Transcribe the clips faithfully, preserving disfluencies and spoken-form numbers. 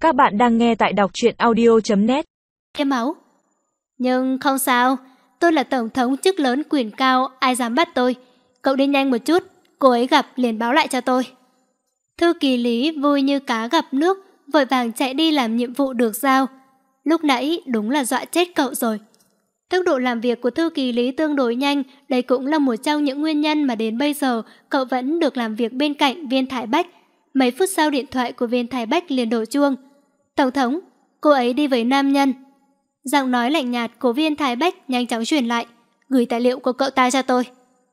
Các bạn đang nghe tại đọc truyện audio chấm net. Cái máu. Nhưng không sao, tôi là tổng thống chức lớn quyền cao, ai dám bắt tôi. Cậu đi nhanh một chút, cô ấy gặp liền báo lại cho tôi. Thư ký Lý vui như cá gặp nước, vội vàng chạy đi làm nhiệm vụ được giao. Lúc nãy đúng là dọa chết cậu rồi. Tốc độ làm việc của thư ký Lý tương đối nhanh, đây cũng là một trong những nguyên nhân mà đến bây giờ cậu vẫn được làm việc bên cạnh Viên Thái Bách. Mấy phút sau điện thoại của Viên Thái Bách liền đổ chuông. Tổng thống, cô ấy đi với nam nhân. Giọng nói lạnh nhạt của Viên Thái Bách nhanh chóng truyền lại. Gửi tài liệu của cậu ta cho tôi.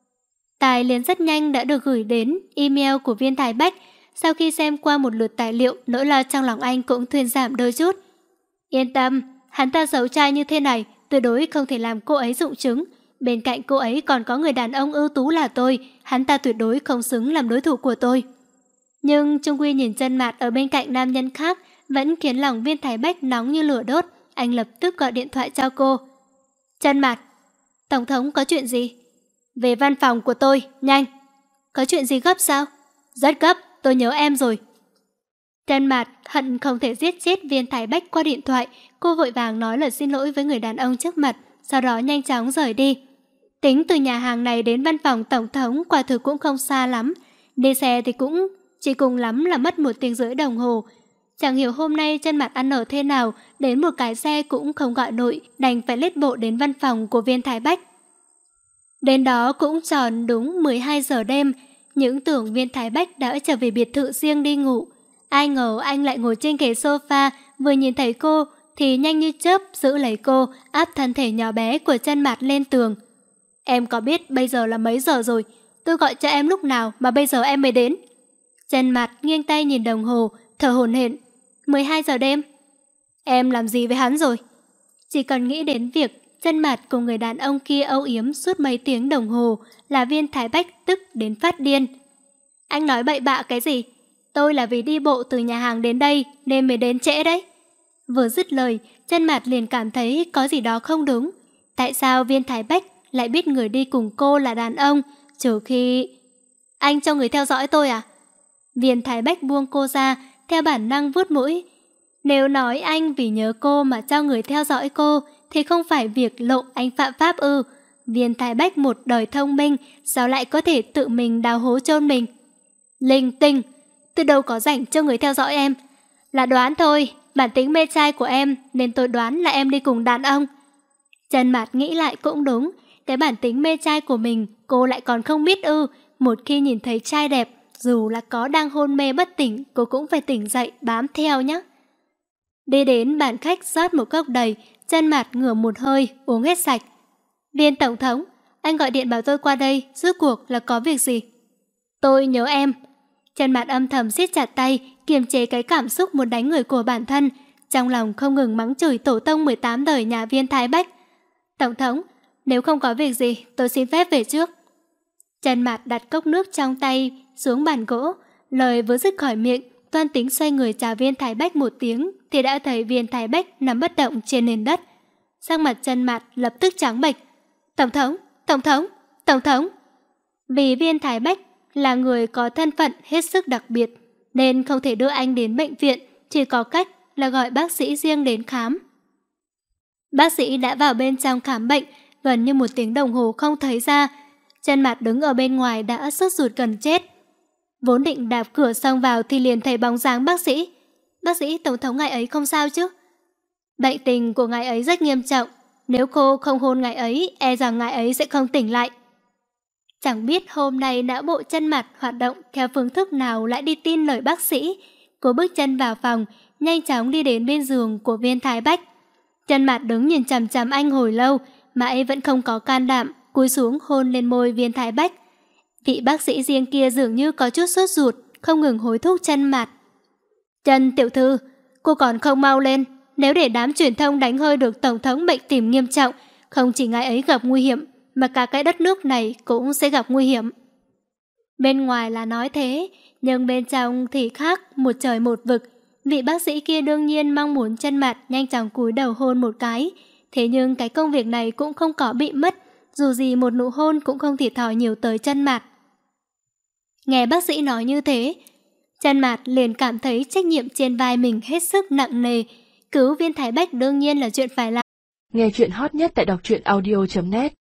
Tài liền rất nhanh đã được gửi đến email của Viên Thái Bách. Sau khi xem qua một lượt tài liệu, nỗi lo trong lòng anh cũng thuyên giảm đôi chút. Yên tâm, hắn ta xấu trai như thế này, tuyệt đối không thể làm cô ấy rụng trứng. Bên cạnh cô ấy còn có người đàn ông ưu tú là tôi, hắn ta tuyệt đối không xứng làm đối thủ của tôi. Nhưng Trung Quy nhìn chân Mạt ở bên cạnh nam nhân khác vẫn khiến lòng Viên Thái Bách nóng như lửa đốt. Anh lập tức gọi điện thoại cho cô. Chân Mạt, tổng thống có chuyện gì? Về văn phòng của tôi, nhanh. Có chuyện gì gấp sao? Rất gấp, tôi nhớ em rồi. Chân Mạt hận không thể giết chết Viên Thái Bách qua điện thoại. Cô vội vàng nói lời xin lỗi với người đàn ông trước mặt, sau đó nhanh chóng rời đi. Tính từ nhà hàng này đến văn phòng tổng thống quả thực cũng không xa lắm. Đi xe thì cũng chỉ cùng lắm là mất một tiếng rưỡi đồng hồ. Chẳng hiểu hôm nay Chân Mạt ăn ở thế nào, đến một cái xe cũng không gọi nổi, đành phải lết bộ đến văn phòng của Viên Thái Bách. Đến đó cũng tròn đúng mười hai giờ đêm, những tưởng Viên Thái Bách đã trở về biệt thự riêng đi ngủ. Ai ngờ anh lại ngồi trên ghế sofa, vừa nhìn thấy cô thì nhanh như chớp giữ lấy cô, áp thân thể nhỏ bé của Chân Mạt lên tường. Em có biết bây giờ là mấy giờ rồi? Tôi gọi cho em lúc nào mà bây giờ em mới đến? Chân Mạt nghiêng tay nhìn đồng hồ, thở hổn hển. mười hai giờ đêm. Em làm gì với hắn rồi? Chỉ cần nghĩ đến việc Chân Mạt cùng người đàn ông kia âu yếm suốt mấy tiếng đồng hồ là Viên Thái Bách tức đến phát điên. Anh nói bậy bạ cái gì? Tôi là vì đi bộ từ nhà hàng đến đây nên mới đến trễ đấy. Vừa dứt lời, Chân Mạt liền cảm thấy có gì đó không đúng. Tại sao Viên Thái Bách lại biết người đi cùng cô là đàn ông, trừ khi... Anh cho người theo dõi tôi à? Viên Thái Bách buông cô ra, theo bản năng vuốt mũi. Nếu nói anh vì nhớ cô mà cho người theo dõi cô, thì không phải việc lộ anh phạm pháp ư? Viên Thái Bách một đời thông minh, sao lại có thể tự mình đào hố chôn mình? Linh tinh, tôi đâu có rảnh cho người theo dõi em. Là đoán thôi, bản tính mê trai của em nên tôi đoán là em đi cùng đàn ông. Chân Mạt nghĩ lại cũng đúng, cái bản tính mê trai của mình cô lại còn không biết ư? Một khi nhìn thấy trai đẹp, dù là có đang hôn mê bất tỉnh, cô cũng phải tỉnh dậy bám theo nhé. Đi đến bàn khách rót một cốc đầy, Chân Mạt ngửa một hơi, uống hết sạch. Viên tổng thống, anh gọi điện bảo tôi qua đây, rốt cuộc là có việc gì? Tôi nhớ em. Chân Mạt âm thầm siết chặt tay, kiềm chế cái cảm xúc muốn đánh người của bản thân, trong lòng không ngừng mắng chửi tổ tông mười tám đời nhà Viên Thái Bách. Tổng thống, nếu không có việc gì, tôi xin phép về trước. Chân Mạt đặt cốc nước trong tay xuống bàn gỗ, lời vừa dứt khỏi miệng, toan tính xoay người chào Viên Thái Bách một tiếng thì đã thấy Viên Thái Bách nằm bất động trên nền đất. Sắc mặt Chân Mạt lập tức trắng bệch. Tổng thống, tổng thống, tổng thống. Vì Viên Thái Bách là người có thân phận hết sức đặc biệt nên không thể đưa anh đến bệnh viện, chỉ có cách là gọi bác sĩ riêng đến khám. Bác sĩ đã vào bên trong khám bệnh, gần như một tiếng đồng hồ không thấy ra. Chân Mạt đứng ở bên ngoài đã sốt ruột gần chết. Vốn định đạp cửa xông vào thì liền thấy bóng dáng bác sĩ. Bác sĩ, tổng thống ngài ấy không sao chứ? Bệnh tình của ngài ấy rất nghiêm trọng, nếu cô không hôn ngài ấy, e rằng ngài ấy sẽ không tỉnh lại. Chẳng biết hôm nay não bộ Chân Mạt hoạt động theo phương thức nào lại đi tin lời bác sĩ. Cô bước chân vào phòng, nhanh chóng đi đến bên giường của Viên Thái Bách. Chân Mạt đứng nhìn chằm chằm anh hồi lâu, mãi vẫn không có can đảm cúi xuống hôn lên môi Viên Thái Bách. Vị bác sĩ riêng kia dường như có chút sốt ruột, không ngừng hối thúc Chân Mạt. Chân tiểu thư, cô còn không mau lên, nếu để đám truyền thông đánh hơi được tổng thống bệnh tim nghiêm trọng, không chỉ ngài ấy gặp nguy hiểm, mà cả cái đất nước này cũng sẽ gặp nguy hiểm. Bên ngoài là nói thế, nhưng bên trong thì khác, một trời một vực. Vị bác sĩ kia đương nhiên mong muốn Chân Mạt nhanh chóng cúi đầu hôn một cái, thế nhưng cái công việc này cũng không có bị mất, dù gì một nụ hôn cũng không thiệt thòi nhiều tới Chân Mạt. Nghe bác sĩ nói như thế, Chân Mạt liền cảm thấy trách nhiệm trên vai mình hết sức nặng nề. Cứu Viên Thái Bách đương nhiên là chuyện phải làm. Nghe chuyện hot nhất tại đọc truyện audio chấm net